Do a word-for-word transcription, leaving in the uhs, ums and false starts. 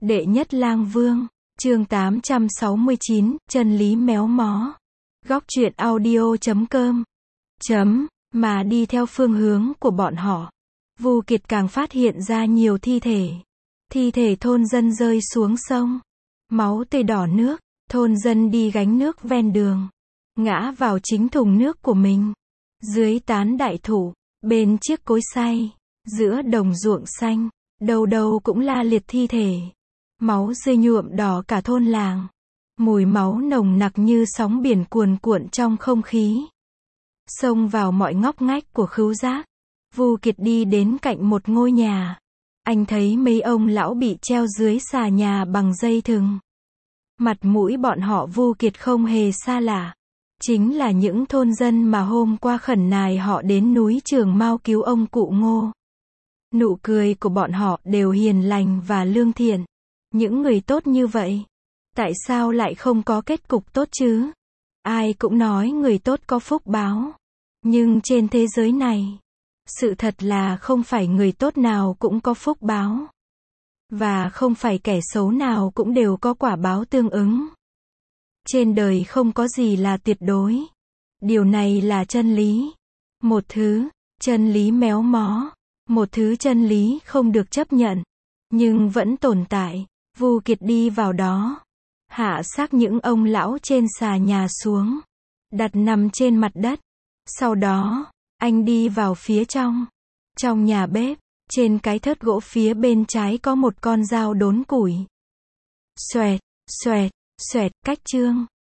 Đệ nhất lang vương, chương tám trăm sáu mươi chín, chân lý méo mó. Góc truyện audio chấm com. Chấm, mà đi theo phương hướng của bọn họ. Vu Kiệt càng phát hiện ra nhiều thi thể. Thi thể thôn dân rơi xuống sông. Máu tươi đỏ nước, thôn dân đi gánh nước ven đường. Ngã vào chính thùng nước của mình. Dưới tán đại thụ, bên chiếc cối xay, giữa đồng ruộng xanh, đầu đầu cũng la liệt thi thể. Máu rơi nhuộm đỏ cả thôn làng. Mùi máu nồng nặc như sóng biển cuồn cuộn trong không khí. Xông vào mọi ngóc ngách của khứu giác. Vu Kiệt đi đến cạnh một ngôi nhà. Anh thấy mấy ông lão bị treo dưới xà nhà bằng dây thừng. Mặt mũi bọn họ Vu Kiệt không hề xa lạ. Chính là những thôn dân mà hôm qua khẩn nài họ đến núi Trường Mao cứu ông cụ Ngô. Nụ cười của bọn họ đều hiền lành và lương thiện. Những người tốt như vậy, tại sao lại không có kết cục tốt chứ? Ai cũng nói người tốt có phúc báo. Nhưng trên thế giới này, sự thật là không phải người tốt nào cũng có phúc báo. Và không phải kẻ xấu nào cũng đều có quả báo tương ứng. Trên đời không có gì là tuyệt đối. Điều này là chân lý. Một thứ, chân lý méo mó. Một thứ chân lý không được chấp nhận. Nhưng vẫn tồn tại. Vu Kiệt đi vào đó. Hạ xác những ông lão trên xà nhà xuống. Đặt nằm trên mặt đất. Sau đó, anh đi vào phía trong. Trong nhà bếp, trên cái thớt gỗ phía bên trái có một con dao đốn củi. Xoẹt, xoẹt, xoẹt, cách chương.